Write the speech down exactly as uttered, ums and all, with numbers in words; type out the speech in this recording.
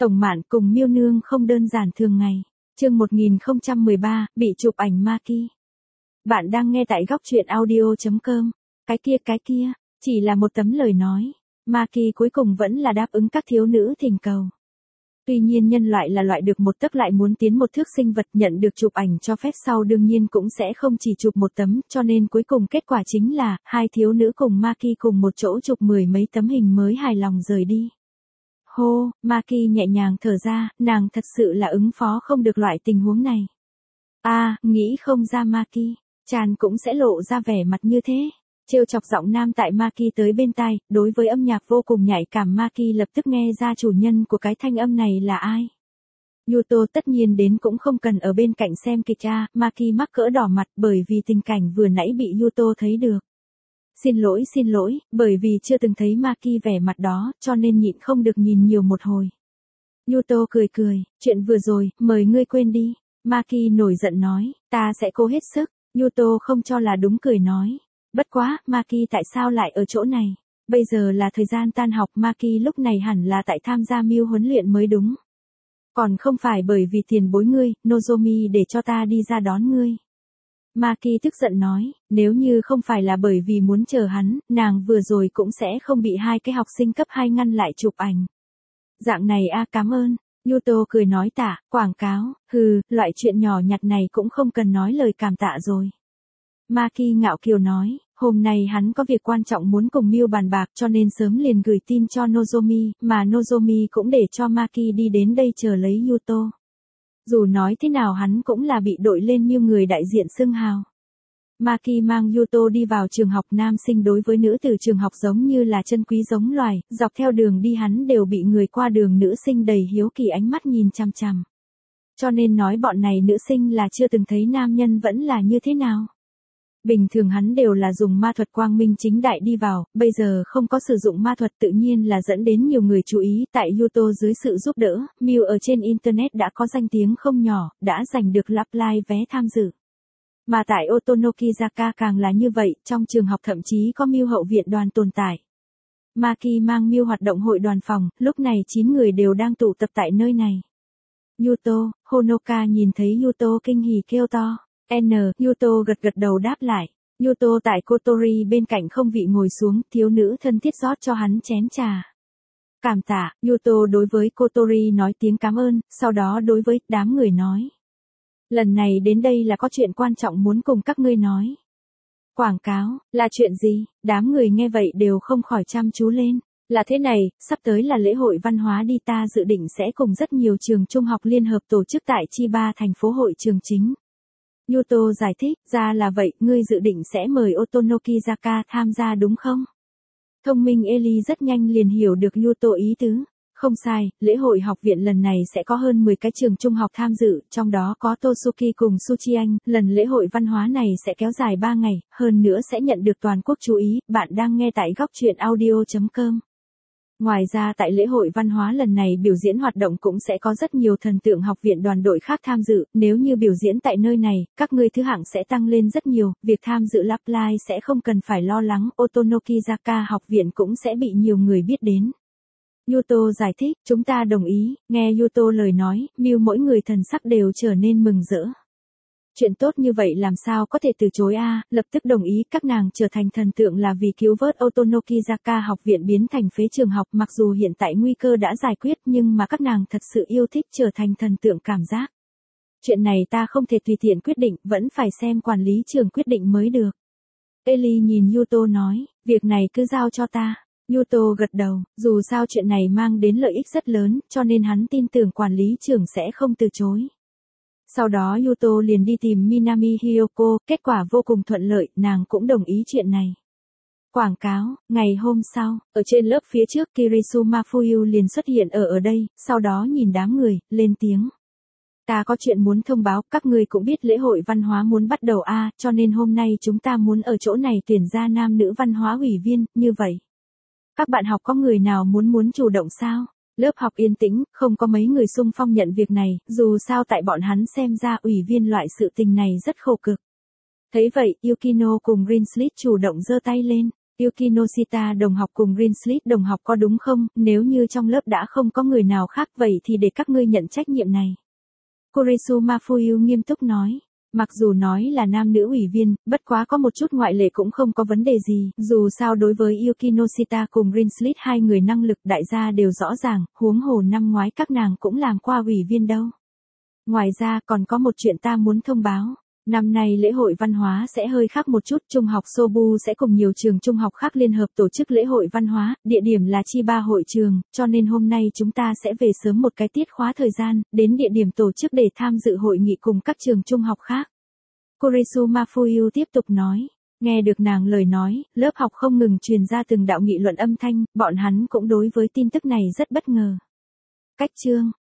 Tổng Mạn cùng Miêu Nương không đơn giản thường ngày. Chương một nghìn không trăm mười ba, bị chụp ảnh Maki. Bạn đang nghe tại góc truyện audio chấm com. Cái kia cái kia, chỉ là một tấm lời nói. Maki cuối cùng vẫn là đáp ứng các thiếu nữ thỉnh cầu. Tuy nhiên nhân loại là loại được một tấc lại muốn tiến một thước sinh vật, nhận được chụp ảnh cho phép sau đương nhiên cũng sẽ không chỉ chụp một tấm, cho nên cuối cùng kết quả chính là, hai thiếu nữ cùng Maki cùng một chỗ chụp mười mấy tấm hình mới hài lòng rời đi. Hô, Maki nhẹ nhàng thở ra, nàng thật sự là ứng phó không được loại tình huống này. A, à, nghĩ không ra Maki, Chan cũng sẽ lộ ra vẻ mặt như thế. Trêu chọc giọng nam tại Maki tới bên tai, đối với âm nhạc vô cùng nhạy cảm Maki lập tức nghe ra chủ nhân của cái thanh âm này là ai. Yuto tất nhiên đến cũng không cần ở bên cạnh xem kịch a, Maki mắc cỡ đỏ mặt bởi vì tình cảnh vừa nãy bị Yuto thấy được. Xin lỗi xin lỗi, bởi vì chưa từng thấy Maki vẻ mặt đó, cho nên nhịn không được nhìn nhiều một hồi. Yuto cười cười, chuyện vừa rồi, mời ngươi quên đi. Maki nổi giận nói, ta sẽ cố hết sức. Yuto không cho là đúng cười nói. Bất quá, Maki tại sao lại ở chỗ này? Bây giờ là thời gian tan học, Maki lúc này hẳn là tại tham gia Miu huấn luyện mới đúng. Còn không phải bởi vì tiền bối ngươi, Nozomi để cho ta đi ra đón ngươi. Maki tức giận nói, nếu như không phải là bởi vì muốn chờ hắn, nàng vừa rồi cũng sẽ không bị hai cái học sinh cấp hai ngăn lại chụp ảnh. Dạng này a à, cảm ơn. Yuto cười nói tạ, quảng cáo, hừ, loại chuyện nhỏ nhặt này cũng không cần nói lời cảm tạ rồi. Maki ngạo kiều nói, hôm nay hắn có việc quan trọng muốn cùng Miu bàn bạc cho nên sớm liền gửi tin cho Nozomi, mà Nozomi cũng để cho Maki đi đến đây chờ lấy Yuto. Dù nói thế nào hắn cũng là bị đội lên Miu người đại diện xưng hào. Maki mang Yuto đi vào trường học, nam sinh đối với nữ tử trường học giống như là chân quý giống loài, dọc theo đường đi hắn đều bị người qua đường nữ sinh đầy hiếu kỳ ánh mắt nhìn chằm chằm. Cho nên nói bọn này nữ sinh là chưa từng thấy nam nhân vẫn là như thế nào. Bình thường hắn đều là dùng ma thuật quang minh chính đại đi vào, bây giờ không có sử dụng ma thuật tự nhiên là dẫn đến nhiều người chú ý. Tại Yuto dưới sự giúp đỡ, Miu ở trên Internet đã có danh tiếng không nhỏ, đã giành được lap live vé tham dự. Mà tại Otonokizaka càng là như vậy, trong trường học thậm chí có Miu hậu viện đoàn tồn tại. Maki mang Miu hoạt động hội đoàn phòng, lúc này chín người đều đang tụ tập tại nơi này. Yuto, Honoka nhìn thấy Yuto kinh hỉ kêu to. N, Yuto gật gật đầu đáp lại. Yuto tại Kotori bên cạnh không vị ngồi xuống, thiếu nữ thân thiết rót cho hắn chén trà. Cảm tạ, Yuto đối với Kotori nói tiếng cảm ơn, sau đó đối với đám người nói. Lần này đến đây là có chuyện quan trọng muốn cùng các ngươi nói. Quảng cáo, là chuyện gì? Đám người nghe vậy đều không khỏi chăm chú lên. Là thế này, sắp tới là lễ hội văn hóa đi, ta dự định sẽ cùng rất nhiều trường trung học liên hợp tổ chức tại Chiba thành phố hội trường chính. Yuto giải thích, ra là vậy, ngươi dự định sẽ mời Otonokizaka tham gia đúng không? Thông minh Eli rất nhanh liền hiểu được Yuto ý tứ. Không sai, lễ hội học viện lần này sẽ có hơn mười cái trường trung học tham dự, trong đó có Tosuki cùng Suchian. Lần lễ hội văn hóa này sẽ kéo dài ba ngày, hơn nữa sẽ nhận được toàn quốc chú ý. Bạn đang nghe tại góc truyện audio chấm com. Ngoài ra tại lễ hội văn hóa lần này biểu diễn hoạt động cũng sẽ có rất nhiều thần tượng học viện đoàn đội khác tham dự, nếu như biểu diễn tại nơi này, các ngươi thứ hạng sẽ tăng lên rất nhiều, việc tham dự lap live sẽ không cần phải lo lắng, Otonokizaka học viện cũng sẽ bị nhiều người biết đến. Yuto giải thích, chúng ta đồng ý, nghe Yuto lời nói, Miu mỗi người thần sắc đều trở nên mừng rỡ. Chuyện tốt như vậy làm sao có thể từ chối a, à, lập tức đồng ý, các nàng trở thành thần tượng là vì cứu vớt Otonokizaka học viện biến thành phế trường học, mặc dù hiện tại nguy cơ đã giải quyết nhưng mà các nàng thật sự yêu thích trở thành thần tượng cảm giác. Chuyện này ta không thể tùy tiện quyết định, vẫn phải xem quản lý trường quyết định mới được. Eli nhìn Yuto nói, việc này cứ giao cho ta. Yuto gật đầu, dù sao chuyện này mang đến lợi ích rất lớn, cho nên hắn tin tưởng quản lý trường sẽ không từ chối. Sau đó Yuto liền đi tìm Minami Hyoko, kết quả vô cùng thuận lợi, nàng cũng đồng ý chuyện này. Quảng cáo, ngày hôm sau, ở trên lớp phía trước Kirisu Mafuyu liền xuất hiện ở ở đây, sau đó nhìn đám người, lên tiếng. Ta có chuyện muốn thông báo, các ngươi cũng biết lễ hội văn hóa muốn bắt đầu a, à, cho nên hôm nay chúng ta muốn ở chỗ này tuyển ra nam nữ văn hóa ủy viên, như vậy. Các bạn học có người nào muốn muốn chủ động sao? Lớp học yên tĩnh, không có mấy người xung phong nhận việc này, dù sao tại bọn hắn xem ra ủy viên loại sự tình này rất khổ cực. Thấy vậy, Yukino cùng Rinslit chủ động giơ tay lên. Yukinoshita đồng học cùng Greensleeve đồng học có đúng không, nếu như trong lớp đã không có người nào khác vậy thì để các ngươi nhận trách nhiệm này. Kurisu Mafuyu nghiêm túc nói. Mặc dù nói là nam nữ ủy viên, bất quá có một chút ngoại lệ cũng không có vấn đề gì, dù sao đối với Yukinoshita cùng Greensleeve hai người năng lực đại gia đều rõ ràng, huống hồ năm ngoái các nàng cũng làm qua ủy viên đâu. Ngoài ra còn có một chuyện ta muốn thông báo. Năm nay lễ hội văn hóa sẽ hơi khác một chút, trung học Sobu sẽ cùng nhiều trường trung học khác liên hợp tổ chức lễ hội văn hóa, địa điểm là Chiba hội trường, cho nên hôm nay chúng ta sẽ về sớm một cái tiết khóa thời gian, đến địa điểm tổ chức để tham dự hội nghị cùng các trường trung học khác. Kurisu Mafuyu tiếp tục nói. Nghe được nàng lời nói, lớp học không ngừng truyền ra từng đạo nghị luận âm thanh, bọn hắn cũng đối với tin tức này rất bất ngờ. Cách chương